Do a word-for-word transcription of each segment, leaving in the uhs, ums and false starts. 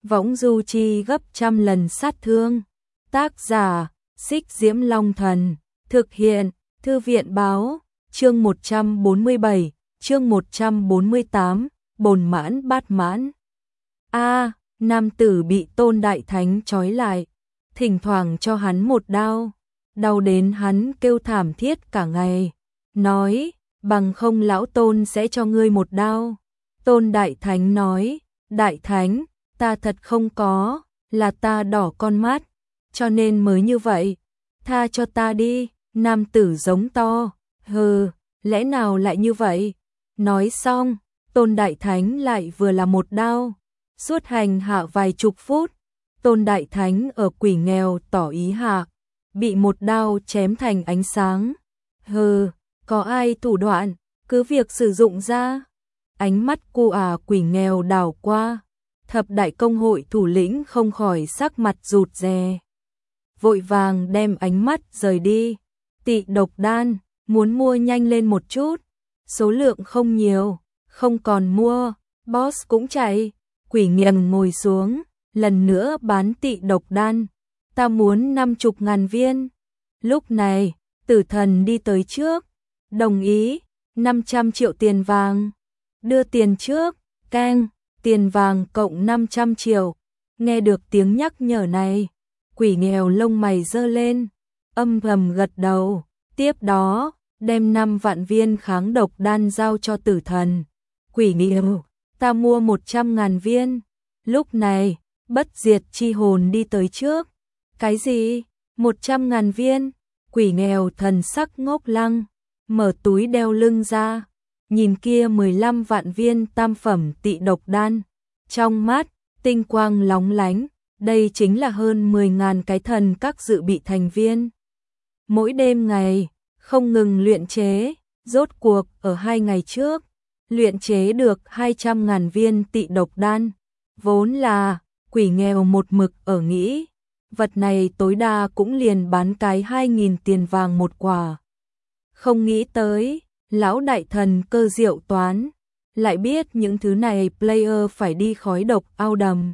võng du chi gấp trăm lần sát thương. Tác giả, Xích Diễm Long Thần. Thực hiện, Thư viện Báo. Chương một trăm bốn mươi bảy, chương một trăm bốn mươi tám, bồn mãn bát mãn. A, nam tử bị Tôn Đại Thánh trói lại, thỉnh thoảng cho hắn một đao, đau đến hắn kêu thảm thiết cả ngày, nói, bằng không lão Tôn sẽ cho ngươi một đao. Tôn Đại Thánh nói, Đại Thánh, ta thật không có, là ta đỏ con mắt, cho nên mới như vậy, tha cho ta đi. Nam tử giống to, hừ, lẽ nào lại như vậy? Nói xong, Tôn Đại Thánh lại vừa là một đao, suốt hành hạ vài chục phút. Tôn Đại Thánh ở quỷ nghèo tỏ ý hạ, bị một đao chém thành ánh sáng. Hừ, có ai thủ đoạn, cứ việc sử dụng ra. Ánh mắt cu à quỷ nghèo đảo qua, thập đại công hội thủ lĩnh không khỏi sắc mặt rụt rè, vội vàng đem ánh mắt rời đi. Tị độc đan, muốn mua nhanh lên một chút, số lượng không nhiều, không còn mua, boss cũng chạy. Quỷ nghiềng ngồi xuống, lần nữa bán tị độc đan, ta muốn năm chục ngàn viên. Lúc này, Tử Thần đi tới trước, đồng ý, năm trăm triệu tiền vàng, đưa tiền trước, keng, tiền vàng cộng năm trăm triệu. Nghe được tiếng nhắc nhở này, quỷ nghèo lông mày giơ lên, âm thầm gật đầu, tiếp đó, đem năm vạn viên kháng độc đan giao cho Tử Thần. Quỷ nghèo, ta mua một trăm ngàn viên. Lúc này, Bất Diệt Chi Hồn đi tới trước. Cái gì? một trăm ngàn viên? Quỷ nghèo thần sắc ngốc lăng, mở túi đeo lưng ra, nhìn kia mười lăm vạn viên tam phẩm tị độc đan. Trong mắt, tinh quang lóng lánh, đây chính là hơn mười ngàn cái thần các dự bị thành viên. Mỗi đêm ngày, không ngừng luyện chế, rốt cuộc ở hai ngày trước, luyện chế được hai trăm ngàn viên tị độc đan. Vốn là, quỷ nghèo một mực ở nghĩ, vật này tối đa cũng liền bán cái hai nghìn tiền vàng một quả. Không nghĩ tới, lão đại thần cơ diệu toán, lại biết những thứ này player phải đi khói độc ao đầm.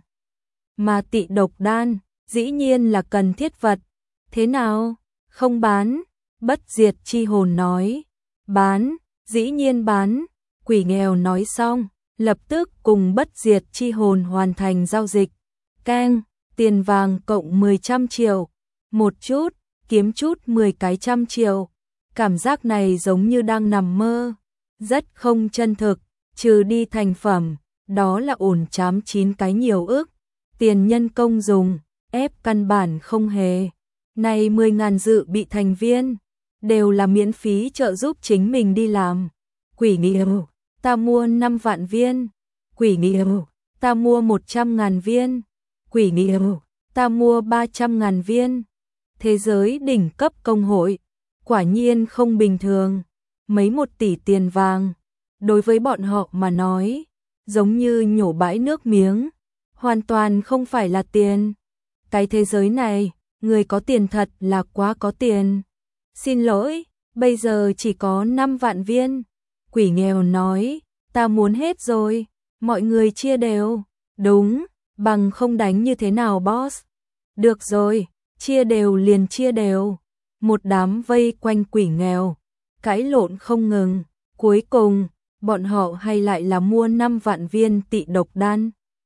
Mà tị độc đan, dĩ nhiên là cần thiết vật. Thế nào? Không bán? Bất Diệt Chi Hồn nói. Bán, dĩ nhiên bán. Quỷ nghèo nói xong, lập tức cùng Bất Diệt Chi Hồn hoàn thành giao dịch. Keng, tiền vàng cộng mười trăm triệu. Một chút, kiếm chút mười cái trăm triệu. Cảm giác này giống như đang nằm mơ. Rất không chân thực, trừ đi thành phẩm, đó là ổn chám chín cái nhiều ức. Tiền nhân công dùng, ép căn bản không hề. Này mười ngàn dự bị thành viên, đều là miễn phí trợ giúp chính mình đi làm. Quỷ nghèo, ta mua năm vạn viên. Quỷ nghèo, ta mua một trăm ngàn viên. Quỷ nghèo, ta mua ba trăm ngàn viên. Thế giới đỉnh cấp công hội, quả nhiên không bình thường. Mấy một tỷ tiền vàng, đối với bọn họ mà nói, giống như nhổ bãi nước miếng, hoàn toàn không phải là tiền. Cái thế giới này, người có tiền thật là quá có tiền. Xin lỗi, bây giờ chỉ có năm vạn viên. Quỷ nghèo nói, ta muốn hết rồi, mọi người chia đều. Đúng, bằng không đánh như thế nào boss? Được rồi, chia đều liền chia đều. Một đám vây quanh quỷ nghèo, cãi lộn không ngừng. Cuối cùng, bọn họ hay lại là mua năm vạn viên tị độc đan.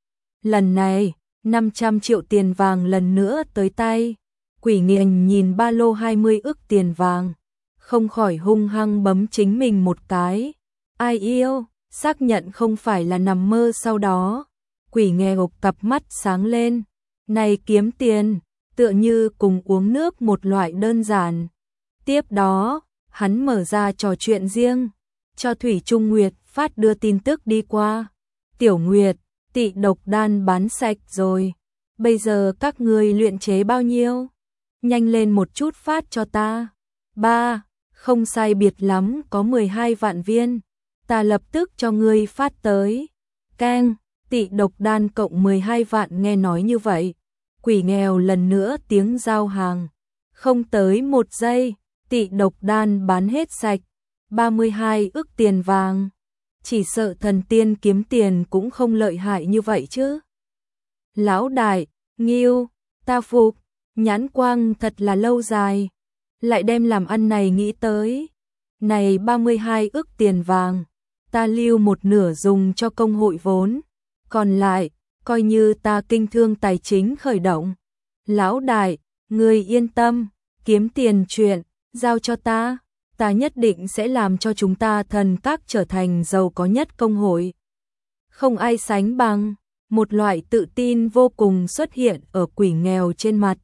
Lần này, năm trăm triệu tiền vàng lần nữa tới tay. Quỷ nghèo nhìn ba lô hai mươi ức tiền vàng, không khỏi hung hăng bấm chính mình một cái. Ai yêu, xác nhận không phải là nằm mơ sau đó. Quỷ nghèo cặp mắt sáng lên. Này kiếm tiền, tựa như cùng uống nước một loại đơn giản. Tiếp đó, hắn mở ra trò chuyện riêng, cho Thủy Trung Nguyệt phát đưa tin tức đi qua. Tiểu Nguyệt, tị độc đan bán sạch rồi. Bây giờ các ngươi luyện chế bao nhiêu? Nhanh lên một chút phát cho ta. Ba, không sai biệt lắm có mười hai vạn viên. Ta lập tức cho ngươi phát tới. Keng, tị độc đan cộng mười hai vạn. Nghe nói như vậy, quỷ nghèo lần nữa tiếng giao hàng. Không tới một giây, tị độc đan bán hết sạch. ba mươi hai ức tiền vàng. Chỉ sợ thần tiên kiếm tiền cũng không lợi hại như vậy chứ. Lão đại, Nghiêu, ta phục, nhãn quang thật là lâu dài. Lại đem làm ăn này nghĩ tới. Này ba mươi hai ức tiền vàng, ta lưu một nửa dùng cho công hội vốn. Còn lại, coi như ta kinh thương tài chính khởi động. Lão đại, người yên tâm, kiếm tiền chuyện, giao cho ta. Ta nhất định sẽ làm cho chúng ta thần các trở thành giàu có nhất công hội. Không ai sánh bằng, một loại tự tin vô cùng xuất hiện ở quỷ nghèo trên mặt.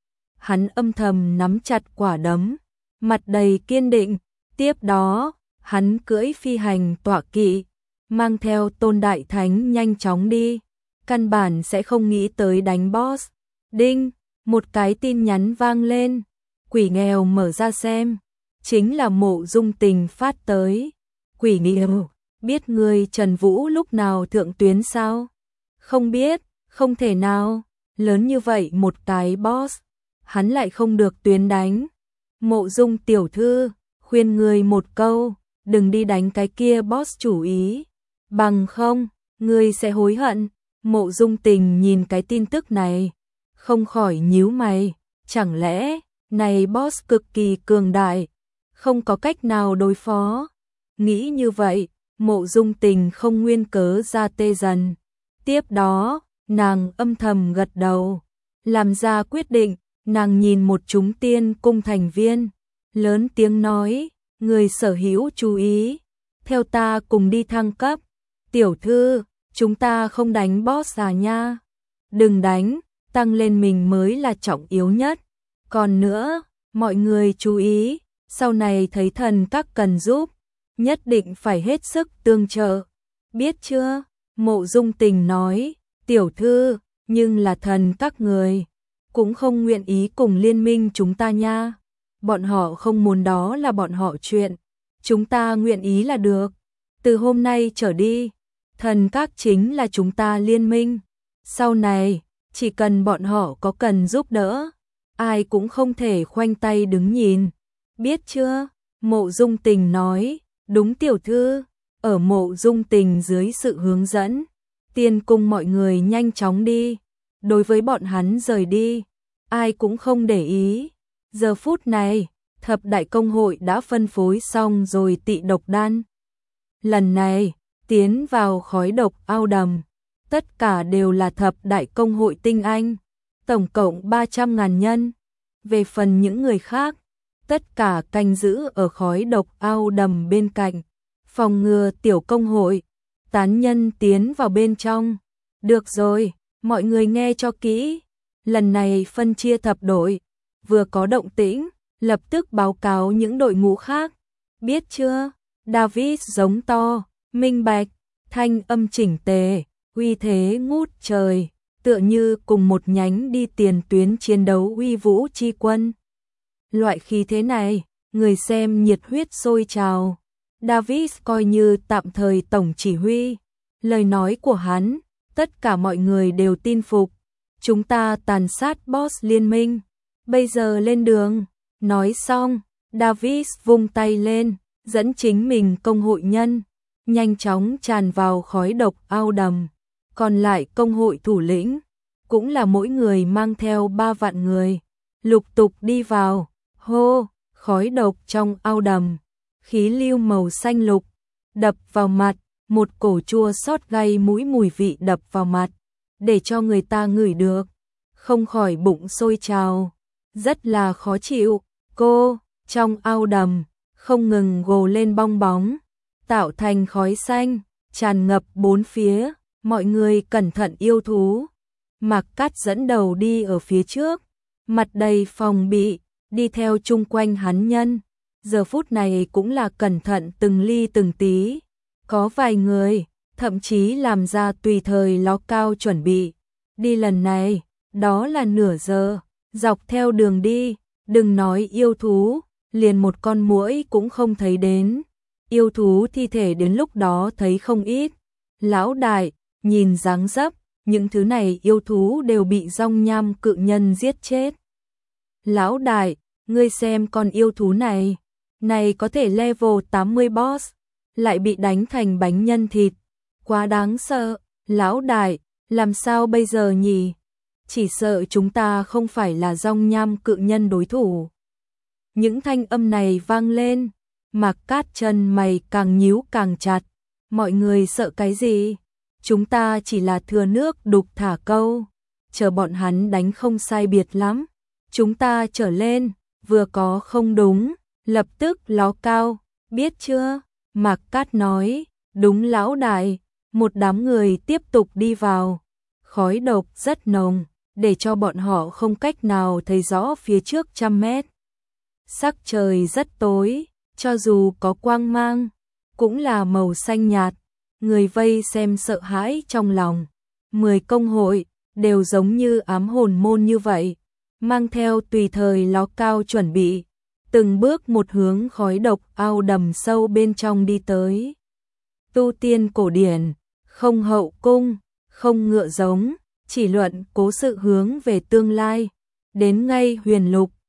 Hắn âm thầm nắm chặt quả đấm, mặt đầy kiên định. Tiếp đó, hắn cưỡi phi hành tọa kỵ, mang theo Tôn Đại Thánh nhanh chóng đi. Căn bản sẽ không nghĩ tới đánh boss. Đinh, một cái tin nhắn vang lên. Quỷ nghèo mở ra xem. Chính là Mộ Dung Tình phát tới. Quỷ nghèo, biết người Trần Vũ lúc nào thượng tuyến sao? Không biết, không thể nào. Lớn như vậy một cái boss, hắn lại không được tuyến đánh. Mộ Dung tiểu thư, khuyên người một câu, đừng đi đánh cái kia boss chủ ý. Bằng không, người sẽ hối hận. Mộ Dung Tình nhìn cái tin tức này, không khỏi nhíu mày. Chẳng lẽ, này boss cực kỳ cường đại, không có cách nào đối phó. Nghĩ như vậy, Mộ Dung Tình không nguyên cớ ra tê dần. Tiếp đó, nàng âm thầm gật đầu, làm ra quyết định. Nàng nhìn một chúng tiên cung thành viên, lớn tiếng nói, người sở hữu chú ý, theo ta cùng đi thăng cấp. Tiểu thư, chúng ta không đánh boss à nha. Đừng đánh, tăng lên mình mới là trọng yếu nhất. Còn nữa, mọi người chú ý, sau này thấy thần các cần giúp, nhất định phải hết sức tương trợ. Biết chưa? Mộ Dung Tình nói, tiểu thư, nhưng là thần các người cũng không nguyện ý cùng liên minh chúng ta nha. Bọn họ không muốn đó là bọn họ chuyện. Chúng ta nguyện ý là được. Từ hôm nay trở đi, thần các chính là chúng ta liên minh. Sau này, chỉ cần bọn họ có cần giúp đỡ, ai cũng không thể khoanh tay đứng nhìn. Biết chưa? Mộ Dung Tình nói, đúng tiểu thư. Ở Mộ Dung Tình dưới sự hướng dẫn, tiên cung mọi người nhanh chóng đi. Đối với bọn hắn rời đi, ai cũng không để ý. Giờ phút này, thập đại công hội đã phân phối xong rồi tị độc đan. Lần này, tiến vào khói độc ao đầm, tất cả đều là thập đại công hội tinh anh, tổng cộng ba trăm ngàn nhân. Về phần những người khác, tất cả canh giữ ở khói độc ao đầm bên cạnh, phòng ngừa tiểu công hội, tán nhân tiến vào bên trong. Được rồi, mọi người nghe cho kỹ. Lần này phân chia thập đội, vừa có động tĩnh, lập tức báo cáo những đội ngũ khác. Biết chưa? David giống to, minh bạch, thanh âm chỉnh tề, uy thế ngút trời, tựa như cùng một nhánh đi tiền tuyến chiến đấu uy vũ chi quân. Loại khí thế này, người xem nhiệt huyết sôi trào. David coi như tạm thời tổng chỉ huy. Lời nói của hắn, tất cả mọi người đều tin phục. Chúng ta tàn sát boss liên minh, bây giờ lên đường. Nói xong, David vung tay lên, dẫn chính mình công hội nhân, nhanh chóng tràn vào khói độc ao đầm. Còn lại công hội thủ lĩnh, cũng là mỗi người mang theo ba vạn người, lục tục đi vào. Hô, khói độc trong ao đầm, khí lưu màu xanh lục, đập vào mặt, một cổ chua xót gây mũi mùi vị đập vào mặt, để cho người ta ngửi được, không khỏi bụng sôi trào, rất là khó chịu. Cô, trong ao đầm, không ngừng gồ lên bong bóng, tạo thành khói xanh, tràn ngập bốn phía, mọi người cẩn thận yêu thú. Mạc Cát dẫn đầu đi ở phía trước, mặt đầy phòng bị, đi theo chung quanh hắn nhân. Giờ phút này cũng là cẩn thận từng ly từng tí. Có vài người, thậm chí làm ra tùy thời ló cao chuẩn bị. Đi lần này, đó là nửa giờ, dọc theo đường đi, đừng nói yêu thú, liền một con muỗi cũng không thấy đến. Yêu thú thi thể đến lúc đó thấy không ít. Lão đại, nhìn dáng dấp, những thứ này yêu thú đều bị rong nham cự nhân giết chết. Lão đại, ngươi xem con yêu thú này, này có thể level tám mươi boss, lại bị đánh thành bánh nhân thịt, quá đáng sợ. Lão đại, Làm sao bây giờ nhỉ? Chỉ sợ chúng ta không phải là Dòng Nham cự nhân đối thủ. Những thanh âm này vang lên, Mạc Cát chân mày càng nhíu càng chặt. Mọi người sợ cái gì? Chúng ta chỉ là thừa nước đục thả câu, chờ bọn hắn đánh không sai biệt lắm. Chúng ta trở lên, vừa có không đúng, lập tức ló cao, biết chưa? Mạc Cát nói, đúng lão đại. Một đám người tiếp tục đi vào, khói độc rất nồng, để cho bọn họ không cách nào thấy rõ phía trước trăm mét. Sắc trời rất tối, cho dù có quang mang, cũng là màu xanh nhạt, người vây xem sợ hãi trong lòng. Mười công hội, đều giống như ám hồn môn như vậy, mang theo tùy thời ló cao chuẩn bị, từng bước một hướng khói độc ao đầm sâu bên trong đi tới. Tu tiên cổ điển, không hậu cung, không ngựa giống, chỉ luận cố sự hướng về tương lai. Đến ngay huyền lục,